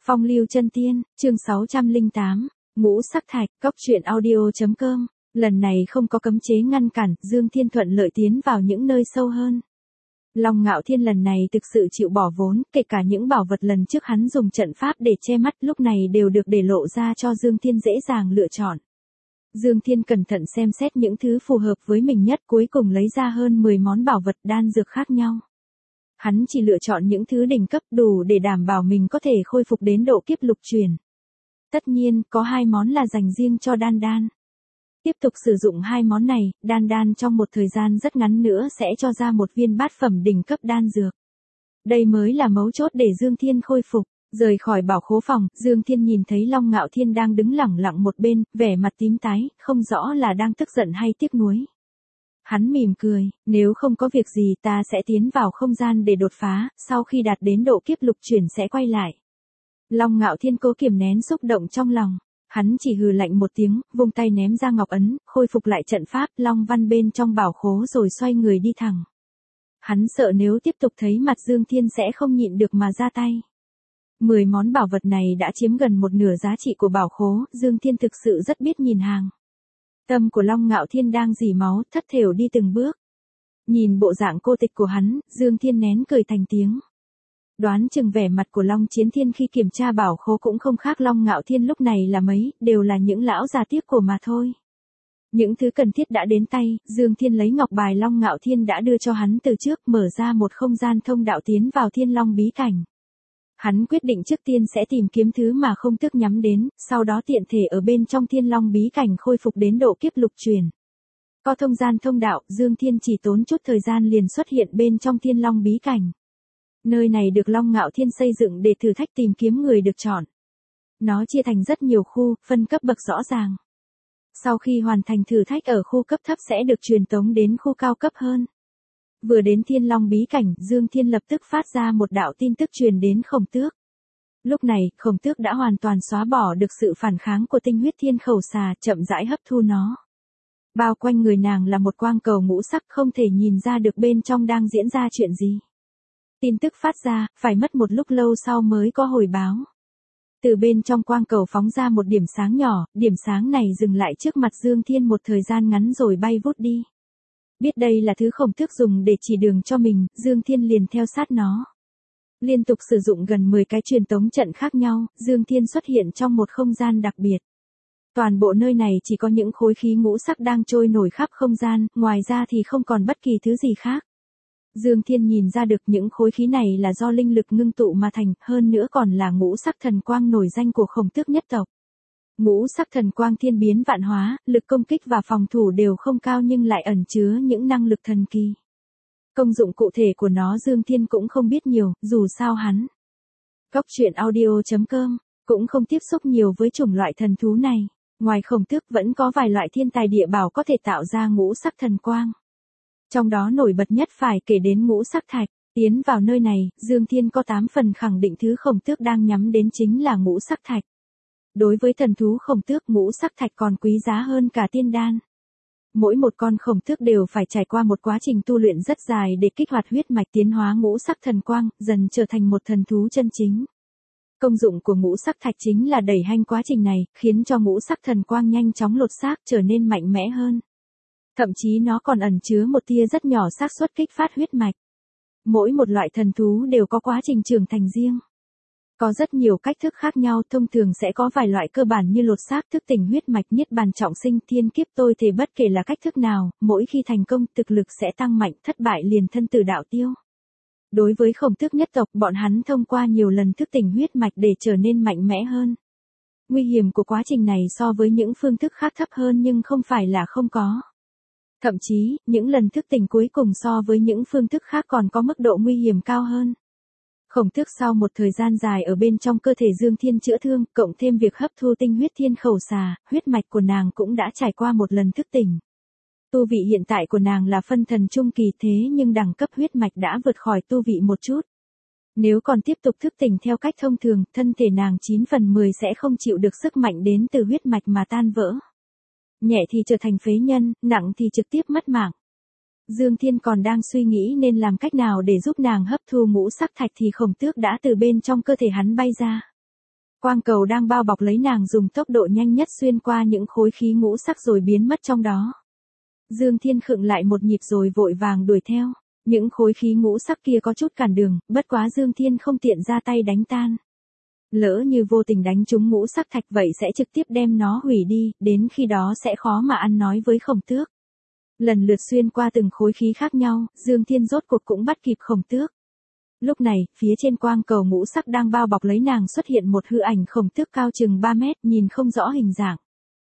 Phong lưu chân tiên, chương 608, ngũ sắc thạch, cóc truyện audio.com. Lần này không có cấm chế ngăn cản, Dương Thiên thuận lợi tiến vào những nơi sâu hơn. Long Ngạo Thiên lần này thực sự chịu bỏ vốn, kể cả những bảo vật lần trước hắn dùng trận pháp để che mắt lúc này đều được để lộ ra cho Dương Thiên dễ dàng lựa chọn. Dương Thiên cẩn thận xem xét những thứ phù hợp với mình nhất, cuối cùng lấy ra hơn 10 món bảo vật đan dược khác nhau. Hắn chỉ lựa chọn những thứ đỉnh cấp đủ để đảm bảo mình có thể khôi phục đến độ kiếp lục truyền. Tất nhiên, có 2 món là dành riêng cho Đan Đan. Tiếp tục sử dụng 2 món này, Đan Đan trong một thời gian rất ngắn nữa sẽ cho ra một viên bát phẩm đỉnh cấp đan dược. Đây mới là mấu chốt để Dương Thiên khôi phục. Rời khỏi bảo khố phòng, Dương Thiên nhìn thấy Long Ngạo Thiên đang đứng lẳng lặng một bên, vẻ mặt tím tái, không rõ là đang tức giận hay tiếc nuối. Hắn mỉm cười, nếu không có việc gì ta sẽ tiến vào không gian để đột phá, sau khi đạt đến độ kiếp lục chuyển sẽ quay lại. Long Ngạo Thiên cố kiềm nén xúc động trong lòng, hắn chỉ hừ lạnh một tiếng, vung tay ném ra ngọc ấn, khôi phục lại trận pháp Long Văn bên trong bảo khố rồi xoay người đi thẳng. Hắn sợ nếu tiếp tục thấy mặt Dương Thiên sẽ không nhịn được mà ra tay. 10 món bảo vật này đã chiếm gần một nửa giá trị của bảo khố, Dương Thiên thực sự rất biết nhìn hàng. Tâm của Long Ngạo Thiên đang dỉ máu, thất thểu đi từng bước. Nhìn bộ dạng cô tịch của hắn, Dương Thiên nén cười thành tiếng. Đoán chừng vẻ mặt của Long Chiến Thiên khi kiểm tra bảo khố cũng không khác Long Ngạo Thiên lúc này là mấy, đều là những lão già tiếc của mà thôi. Những thứ cần thiết đã đến tay, Dương Thiên lấy ngọc bài Long Ngạo Thiên đã đưa cho hắn từ trước, mở ra một không gian thông đạo tiến vào Thiên Long bí cảnh. Hắn quyết định trước tiên sẽ tìm kiếm thứ mà không tước nhắm đến, sau đó tiện thể ở bên trong Thiên Long bí cảnh khôi phục đến độ kiếp lục truyền. Có thông gian thông đạo, Dương Thiên chỉ tốn chút thời gian liền xuất hiện bên trong Thiên Long bí cảnh. Nơi này được Long Ngạo Thiên xây dựng để thử thách tìm kiếm người được chọn. Nó chia thành rất nhiều khu, phân cấp bậc rõ ràng. Sau khi hoàn thành thử thách ở khu cấp thấp sẽ được truyền tống đến khu cao cấp hơn. Vừa đến Thiên Long bí cảnh, Dương Thiên lập tức phát ra một đạo tin tức truyền đến Khổng Tước. Lúc này, Khổng Tước đã hoàn toàn xóa bỏ được sự phản kháng của tinh huyết thiên khẩu xà, chậm rãi hấp thu nó. Bao quanh người nàng là một quang cầu ngũ sắc, không thể nhìn ra được bên trong đang diễn ra chuyện gì. Tin tức phát ra, phải mất một lúc lâu sau mới có hồi báo. Từ bên trong quang cầu phóng ra một điểm sáng nhỏ, điểm sáng này dừng lại trước mặt Dương Thiên một thời gian ngắn rồi bay vút đi. Biết đây là thứ Khổng Tước dùng để chỉ đường cho mình, Dương Thiên liền theo sát nó. Liên tục sử dụng gần 10 cái truyền tống trận khác nhau, Dương Thiên xuất hiện trong một không gian đặc biệt. Toàn bộ nơi này chỉ có những khối khí ngũ sắc đang trôi nổi khắp không gian, ngoài ra thì không còn bất kỳ thứ gì khác. Dương Thiên nhìn ra được những khối khí này là do linh lực ngưng tụ mà thành, hơn nữa còn là ngũ sắc thần quang nổi danh của Khổng Tước nhất tộc. Ngũ sắc thần quang thiên biến vạn hóa, lực công kích và phòng thủ đều không cao nhưng lại ẩn chứa những năng lực thần kỳ. Công dụng cụ thể của nó Dương Thiên cũng không biết nhiều, dù sao hắn. Cóc truyện audio.com cũng không tiếp xúc nhiều với chủng loại thần thú này. Ngoài Khổng Tước vẫn có vài loại thiên tài địa bảo có thể tạo ra ngũ sắc thần quang. Trong đó nổi bật nhất phải kể đến ngũ sắc thạch. Tiến vào nơi này, Dương Thiên có 8 phần khẳng định thứ Khổng Tước đang nhắm đến chính là ngũ sắc thạch. Đối với thần thú Khổng Tước, ngũ sắc thạch còn quý giá hơn cả tiên đan. Mỗi một con Khổng Tước đều phải trải qua một quá trình tu luyện rất dài để kích hoạt huyết mạch tiến hóa ngũ sắc thần quang, dần trở thành một thần thú chân chính. Công dụng của ngũ sắc thạch chính là đẩy nhanh quá trình này, khiến cho ngũ sắc thần quang nhanh chóng lột xác trở nên mạnh mẽ hơn. Thậm chí nó còn ẩn chứa một tia rất nhỏ xác suất kích phát huyết mạch. Mỗi một loại thần thú đều có quá trình trưởng thành riêng. Có rất nhiều cách thức khác nhau, thông thường sẽ có vài loại cơ bản như lột xác, thức tỉnh huyết mạch, niết bàn trọng sinh, thiên kiếp tôi thể, bất kể là cách thức nào, mỗi khi thành công thực lực sẽ tăng mạnh, thất bại liền thân tử đạo tiêu. Đối với Khổng Tước nhất tộc, bọn hắn thông qua nhiều lần thức tỉnh huyết mạch để trở nên mạnh mẽ hơn. Nguy hiểm của quá trình này so với những phương thức khác thấp hơn nhưng không phải là không có. Thậm chí, những lần thức tỉnh cuối cùng so với những phương thức khác còn có mức độ nguy hiểm cao hơn. Khổng Tước sau một thời gian dài ở bên trong cơ thể Dương Thiên chữa thương, cộng thêm việc hấp thu tinh huyết thiên khẩu xà, huyết mạch của nàng cũng đã trải qua một lần thức tỉnh. Tu vị hiện tại của nàng là phân thần trung kỳ, thế nhưng đẳng cấp huyết mạch đã vượt khỏi tu vị một chút. Nếu còn tiếp tục thức tỉnh theo cách thông thường, thân thể nàng 9 phần 10 sẽ không chịu được sức mạnh đến từ huyết mạch mà tan vỡ. Nhẹ thì trở thành phế nhân, nặng thì trực tiếp mất mạng. Dương Thiên còn đang suy nghĩ nên làm cách nào để giúp nàng hấp thu ngũ sắc thạch thì Khổng Tước đã từ bên trong cơ thể hắn bay ra. Quang cầu đang bao bọc lấy nàng dùng tốc độ nhanh nhất xuyên qua những khối khí ngũ sắc rồi biến mất trong đó. Dương Thiên khựng lại một nhịp rồi vội vàng đuổi theo. Những khối khí ngũ sắc kia có chút cản đường, bất quá Dương Thiên không tiện ra tay đánh tan. Lỡ như vô tình đánh trúng ngũ sắc thạch vậy sẽ trực tiếp đem nó hủy đi, đến khi đó sẽ khó mà ăn nói với Khổng Tước. Lần lượt xuyên qua từng khối khí khác nhau, Dương Thiên rốt cuộc cũng bắt kịp Khổng Tước. Lúc này, phía trên quang cầu ngũ sắc đang bao bọc lấy nàng xuất hiện một hư ảnh Khổng Tước cao chừng 3 mét, nhìn không rõ hình dạng.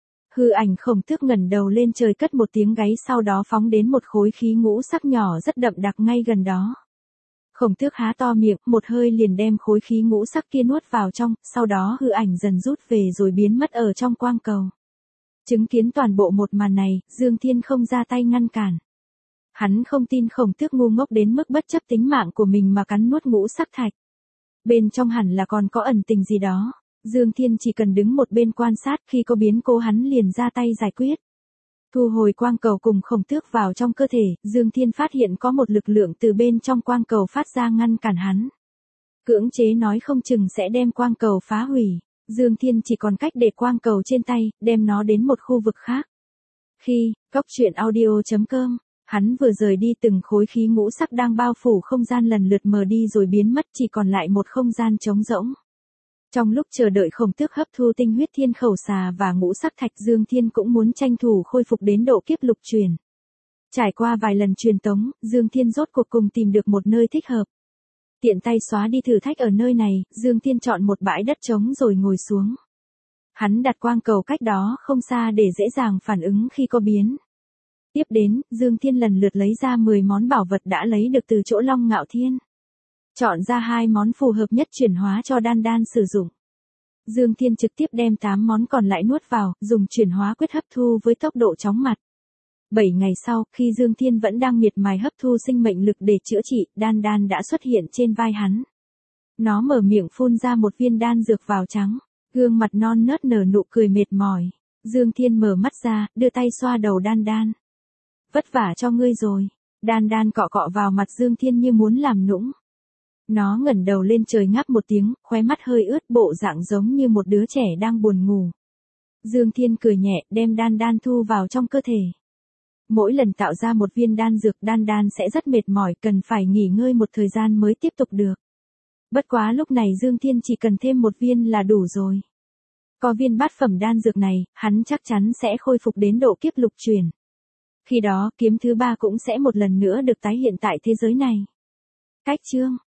Hư ảnh Khổng Tước ngẩng đầu lên trời cất một tiếng gáy, sau đó phóng đến một khối khí ngũ sắc nhỏ rất đậm đặc ngay gần đó. Khổng Tước há to miệng, một hơi liền đem khối khí ngũ sắc kia nuốt vào trong, sau đó hư ảnh dần rút về rồi biến mất ở trong quang cầu. Chứng kiến toàn bộ một màn này, Dương Thiên không ra tay ngăn cản. Hắn không tin Khổng Tước ngu ngốc đến mức bất chấp tính mạng của mình mà cắn nuốt ngũ sắc thạch. Bên trong hẳn là còn có ẩn tình gì đó. Dương Thiên chỉ cần đứng một bên quan sát, khi có biến cố hắn liền ra tay giải quyết. Thu hồi quang cầu cùng Khổng Tước vào trong cơ thể, Dương Thiên phát hiện có một lực lượng từ bên trong quang cầu phát ra ngăn cản hắn. Cưỡng chế nói không chừng sẽ đem quang cầu phá hủy. Dương Thiên chỉ còn cách để quang cầu trên tay, đem nó đến một khu vực khác. Khi, coctruyện.audio.com, hắn vừa rời đi từng khối khí ngũ sắc đang bao phủ không gian lần lượt mờ đi rồi biến mất, chỉ còn lại một không gian trống rỗng. Trong lúc chờ đợi Khổng Tước hấp thu tinh huyết thiên khẩu xà và ngũ sắc thạch, Dương Thiên cũng muốn tranh thủ khôi phục đến độ kiếp lục truyền. Trải qua vài lần truyền tống, Dương Thiên rốt cuộc cùng tìm được một nơi thích hợp. Tiện tay xóa đi thử thách ở nơi này, Dương Thiên chọn một bãi đất trống rồi ngồi xuống. Hắn đặt quang cầu cách đó không xa để dễ dàng phản ứng khi có biến. Tiếp đến, Dương Thiên lần lượt lấy ra 10 món bảo vật đã lấy được từ chỗ Long Ngạo Thiên. Chọn ra 2 món phù hợp nhất chuyển hóa cho Đan Đan sử dụng. Dương Thiên trực tiếp đem 8 món còn lại nuốt vào, dùng chuyển hóa quyết hấp thu với tốc độ chóng mặt. 7 ngày sau, khi Dương Thiên vẫn đang miệt mài hấp thu sinh mệnh lực để chữa trị, Đan Đan đã xuất hiện trên vai hắn. Nó mở miệng phun ra một viên đan dược vào trắng, gương mặt non nớt nở nụ cười mệt mỏi. Dương Thiên mở mắt ra, đưa tay xoa đầu Đan Đan. Vất vả cho ngươi rồi. Đan Đan cọ cọ vào mặt Dương Thiên như muốn làm nũng. Nó ngẩng đầu lên trời ngáp một tiếng, khóe mắt hơi ướt, bộ dạng giống như một đứa trẻ đang buồn ngủ. Dương Thiên cười nhẹ, đem Đan Đan thu vào trong cơ thể. Mỗi lần tạo ra một viên đan dược, Đan Đan sẽ rất mệt mỏi, cần phải nghỉ ngơi một thời gian mới tiếp tục được. Bất quá lúc này Dương Thiên chỉ cần thêm một viên là đủ rồi. Có viên bát phẩm đan dược này, hắn chắc chắn sẽ khôi phục đến độ kiếp lục truyền. Khi đó, kiếm thứ 3 cũng sẽ một lần nữa được tái hiện tại thế giới này. Cách chương